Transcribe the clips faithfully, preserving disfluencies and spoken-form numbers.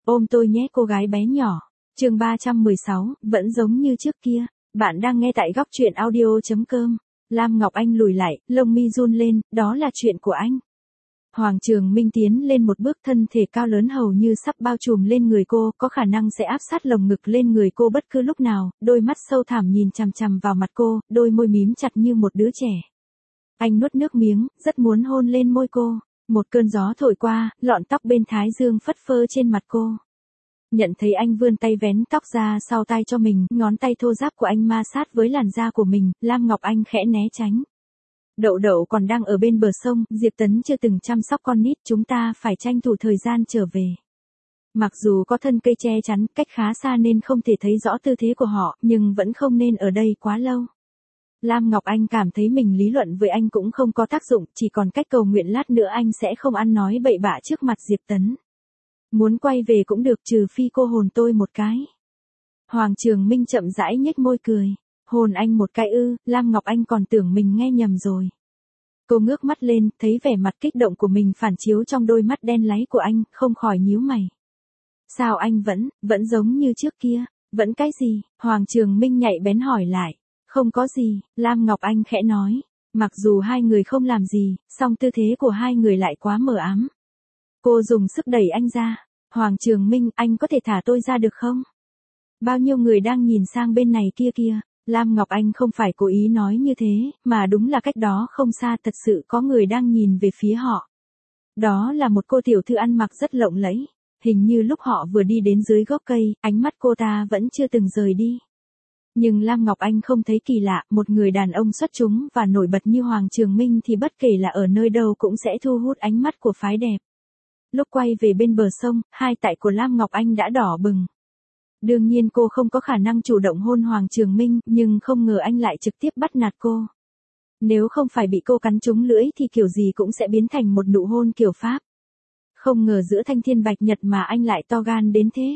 Ôm tôi nhé cô gái bé nhỏ. Chương ba trăm mười sáu, vẫn giống như trước kia. Bạn đang nghe tại góc truyện audio chấm com. Lam Ngọc Anh lùi lại, lông mi run lên, đó là chuyện của anh. Hoàng Trường Minh tiến lên một bước, thân thể cao lớn hầu như sắp bao trùm lên người cô, có khả năng sẽ áp sát lồng ngực lên người cô bất cứ lúc nào, đôi mắt sâu thẳm nhìn chằm chằm vào mặt cô, đôi môi mím chặt như một đứa trẻ. Anh nuốt nước miếng, rất muốn hôn lên môi cô. Một cơn gió thổi qua, lọn tóc bên thái dương phất phơ trên mặt cô. Nhận thấy anh vươn tay vén tóc ra sau tai cho mình, ngón tay thô ráp của anh ma sát với làn da của mình, Lam Ngọc Anh khẽ né tránh. Đậu đậu còn đang ở bên bờ sông, Diệp Tấn chưa từng chăm sóc con nít, chúng ta phải tranh thủ thời gian trở về. Mặc dù có thân cây che chắn, cách khá xa nên không thể thấy rõ tư thế của họ, nhưng vẫn không nên ở đây quá lâu. Lam Ngọc Anh cảm thấy mình lý luận với anh cũng không có tác dụng, chỉ còn cách cầu nguyện lát nữa anh sẽ không ăn nói bậy bạ trước mặt Diệp Tấn. Muốn quay về cũng được, trừ phi cô hôn tôi một cái. Hoàng Trường Minh chậm rãi nhếch môi cười. Hôn anh một cái ư? Lam Ngọc Anh còn tưởng mình nghe nhầm rồi. Cô ngước mắt lên, thấy vẻ mặt kích động của mình phản chiếu trong đôi mắt đen láy của anh, không khỏi nhíu mày. Sao anh vẫn, vẫn giống như trước kia? Vẫn cái gì? Hoàng Trường Minh nhạy bén hỏi lại. Không có gì, Lam Ngọc Anh khẽ nói. Mặc dù hai người không làm gì, song tư thế của hai người lại quá mờ ám. Cô dùng sức đẩy anh ra. Hoàng Trường Minh, anh có thể thả tôi ra được không? Bao nhiêu người đang nhìn sang bên này kia kia. Lam Ngọc Anh không phải cố ý nói như thế, mà đúng là cách đó không xa thật sự có người đang nhìn về phía họ. Đó là một cô tiểu thư ăn mặc rất lộng lẫy. Hình như lúc họ vừa đi đến dưới gốc cây, ánh mắt cô ta vẫn chưa từng rời đi. Nhưng Lam Ngọc Anh không thấy kỳ lạ, một người đàn ông xuất chúng và nổi bật như Hoàng Trường Minh thì bất kể là ở nơi đâu cũng sẽ thu hút ánh mắt của phái đẹp. Lúc quay về bên bờ sông, hai tay của Lam Ngọc Anh đã đỏ bừng. Đương nhiên cô không có khả năng chủ động hôn Hoàng Trường Minh, nhưng không ngờ anh lại trực tiếp bắt nạt cô. Nếu không phải bị cô cắn trúng lưỡi thì kiểu gì cũng sẽ biến thành một nụ hôn kiểu Pháp. Không ngờ giữa thanh thiên bạch nhật mà anh lại to gan đến thế.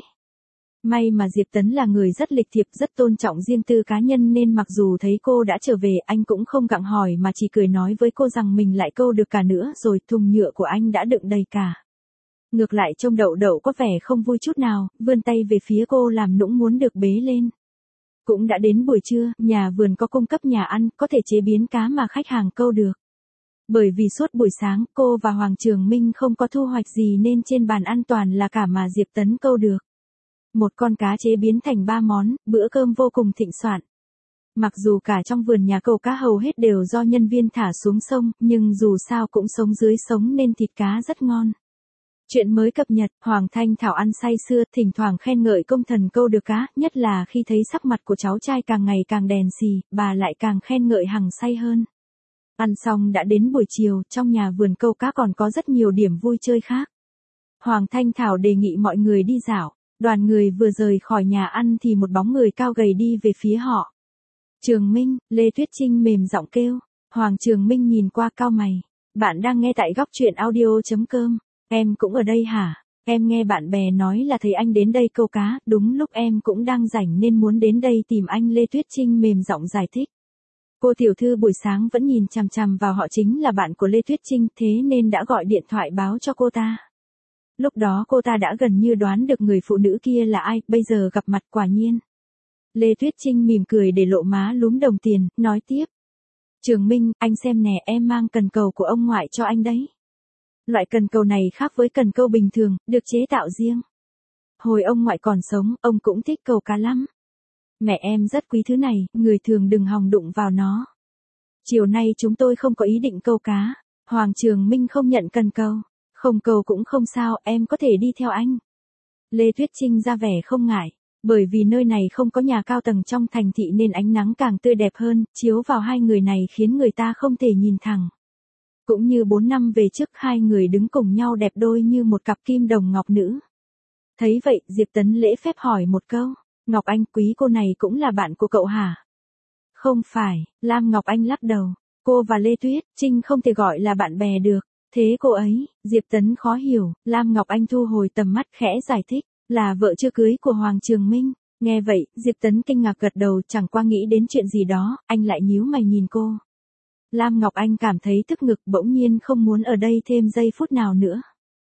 May mà Diệp Tấn là người rất lịch thiệp, rất tôn trọng riêng tư cá nhân nên mặc dù thấy cô đã trở về anh cũng không gặng hỏi mà chỉ cười nói với cô rằng mình lại câu được cả nữa rồi, thùng nhựa của anh đã đựng đầy cả. Ngược lại trông đậu đậu có vẻ không vui chút nào, vươn tay về phía cô làm nũng muốn được bế lên. Cũng đã đến buổi trưa, nhà vườn có cung cấp nhà ăn, có thể chế biến cá mà khách hàng câu được. Bởi vì suốt buổi sáng, cô và Hoàng Trường Minh không có thu hoạch gì nên trên bàn ăn toàn là cả mà Diệp Tấn câu được. Một con cá chế biến thành ba món, bữa cơm vô cùng thịnh soạn. Mặc dù cả trong vườn nhà câu cá hầu hết đều do nhân viên thả xuống sông, nhưng dù sao cũng sống dưới sống nên thịt cá rất ngon. Chuyện mới cập nhật, Hoàng Thanh Thảo ăn say sưa, thỉnh thoảng khen ngợi công thần câu được cá, nhất là khi thấy sắc mặt của cháu trai càng ngày càng đèn xì, bà lại càng khen ngợi hằng say hơn. Ăn xong đã đến buổi chiều, trong nhà vườn câu cá còn có rất nhiều điểm vui chơi khác. Hoàng Thanh Thảo đề nghị mọi người đi dạo. Đoàn người vừa rời khỏi nhà ăn thì một bóng người cao gầy đi về phía họ. Trường Minh, Lê Tuyết Trinh mềm giọng kêu. Hoàng Trường Minh nhìn qua cau mày. Bạn đang nghe tại góc truyện audio chấm com. Em cũng ở đây hả? Em nghe bạn bè nói là thấy anh đến đây câu cá, đúng lúc em cũng đang rảnh nên muốn đến đây tìm anh. Lê Tuyết Trinh mềm giọng giải thích. Cô tiểu thư buổi sáng vẫn nhìn chằm chằm vào họ chính là bạn của Lê Tuyết Trinh, thế nên đã gọi điện thoại báo cho cô ta. Lúc đó cô ta đã gần như đoán được người phụ nữ kia là ai, bây giờ gặp mặt quả nhiên. Lê Tuyết Trinh mỉm cười để lộ má lúm đồng tiền, nói tiếp. Trường Minh, anh xem nè, em mang cần câu của ông ngoại cho anh đấy. Loại cần câu này khác với cần câu bình thường, được chế tạo riêng. Hồi ông ngoại còn sống, ông cũng thích câu cá lắm. Mẹ em rất quý thứ này, người thường đừng hòng đụng vào nó. Chiều nay chúng tôi không có ý định câu cá. Hoàng Trường Minh không nhận cần câu. Không câu cũng không sao, em có thể đi theo anh. Lê Tuyết Trinh ra vẻ không ngại, bởi vì nơi này không có nhà cao tầng trong thành thị nên ánh nắng càng tươi đẹp hơn, chiếu vào hai người này khiến người ta không thể nhìn thẳng. Cũng như bốn năm về trước hai người đứng cùng nhau đẹp đôi như một cặp kim đồng ngọc nữ. Thấy vậy, Diệp Tấn lễ phép hỏi một câu, Ngọc Anh, quý cô này cũng là bạn của cậu hả? Không phải, Lam Ngọc Anh lắc đầu, cô và Lê Tuyết Trinh không thể gọi là bạn bè được. Thế cô ấy, Diệp Tấn khó hiểu, Lam Ngọc Anh thu hồi tầm mắt khẽ giải thích, là vợ chưa cưới của Hoàng Trường Minh. Nghe vậy, Diệp Tấn kinh ngạc gật đầu, chẳng qua nghĩ đến chuyện gì đó, anh lại nhíu mày nhìn cô. Lam Ngọc Anh cảm thấy tức ngực, bỗng nhiên không muốn ở đây thêm giây phút nào nữa.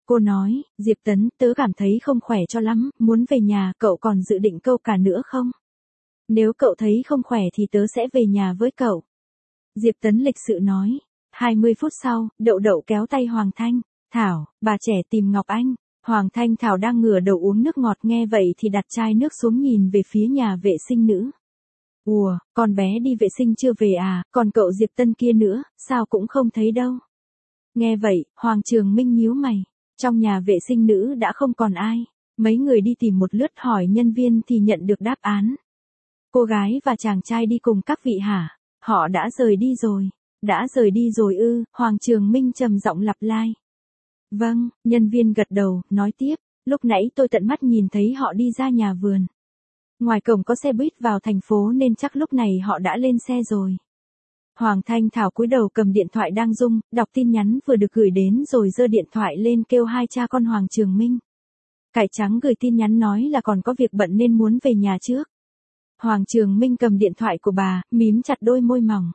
Cô nói, Diệp Tấn, tớ cảm thấy không khỏe cho lắm, muốn về nhà, cậu còn dự định câu cả nữa không? Nếu cậu thấy không khỏe thì tớ sẽ về nhà với cậu. Diệp Tấn lịch sự nói. hai mươi phút sau, Đậu Đậu kéo tay Hoàng Thanh. Thảo, bà trẻ tìm Ngọc Anh. Hoàng Thanh Thảo đang ngửa đầu uống nước ngọt nghe vậy thì đặt chai nước xuống nhìn về phía nhà vệ sinh nữ. Ủa, con bé đi vệ sinh chưa về à, còn cậu Diệp Tân kia nữa, sao cũng không thấy đâu. Nghe vậy, Hoàng Trường Minh nhíu mày. Trong nhà vệ sinh nữ đã không còn ai. Mấy người đi tìm một lướt hỏi nhân viên thì nhận được đáp án. Cô gái và chàng trai đi cùng các vị hả? Họ đã rời đi rồi. Đã rời đi rồi ư, Hoàng Trường Minh trầm giọng lặp lại. Vâng, nhân viên gật đầu, nói tiếp, lúc nãy tôi tận mắt nhìn thấy họ đi ra nhà vườn. Ngoài cổng có xe buýt vào thành phố nên chắc lúc này họ đã lên xe rồi. Hoàng Thanh Thảo cúi đầu cầm điện thoại đang rung, đọc tin nhắn vừa được gửi đến rồi giơ điện thoại lên kêu hai cha con Hoàng Trường Minh. Cải Trắng gửi tin nhắn nói là còn có việc bận nên muốn về nhà trước. Hoàng Trường Minh cầm điện thoại của bà, mím chặt đôi môi mỏng.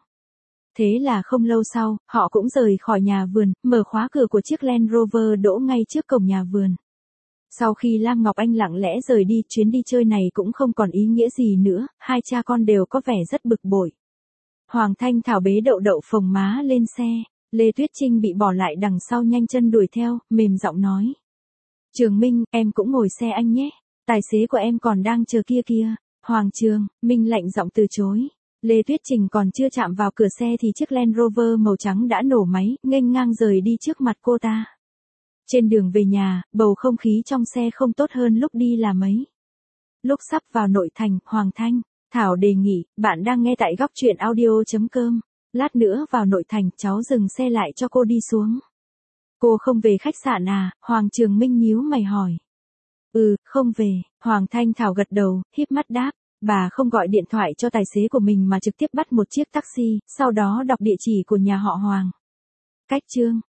Thế là không lâu sau, họ cũng rời khỏi nhà vườn, mở khóa cửa của chiếc Land Rover đỗ ngay trước cổng nhà vườn. Sau khi Lam Ngọc Anh lặng lẽ rời đi, chuyến đi chơi này cũng không còn ý nghĩa gì nữa, hai cha con đều có vẻ rất bực bội. Hoàng Thanh Thảo bế Đậu Đậu phồng má lên xe, Lê Tuyết Trinh bị bỏ lại đằng sau nhanh chân đuổi theo, mềm giọng nói. Trường Minh, em cũng ngồi xe anh nhé, tài xế của em còn đang chờ kia kia. Hoàng Trường Minh lạnh giọng từ chối. Lê Tuyết Trình còn chưa chạm vào cửa xe thì chiếc Land Rover màu trắng đã nổ máy, nghênh ngang rời đi trước mặt cô ta. Trên đường về nhà, bầu không khí trong xe không tốt hơn lúc đi là mấy. Lúc sắp vào nội thành, Hoàng Thanh Thảo đề nghị, bạn đang nghe tại góc truyện audio chấm com. Lát nữa vào nội thành, cháu dừng xe lại cho cô đi xuống. Cô không về khách sạn à? Hoàng Trường Minh nhíu mày hỏi. Ừ, không về, Hoàng Thanh Thảo gật đầu, híp mắt đáp. Bà không gọi điện thoại cho tài xế của mình mà trực tiếp bắt một chiếc taxi, sau đó đọc địa chỉ của nhà họ Hoàng. Cách chương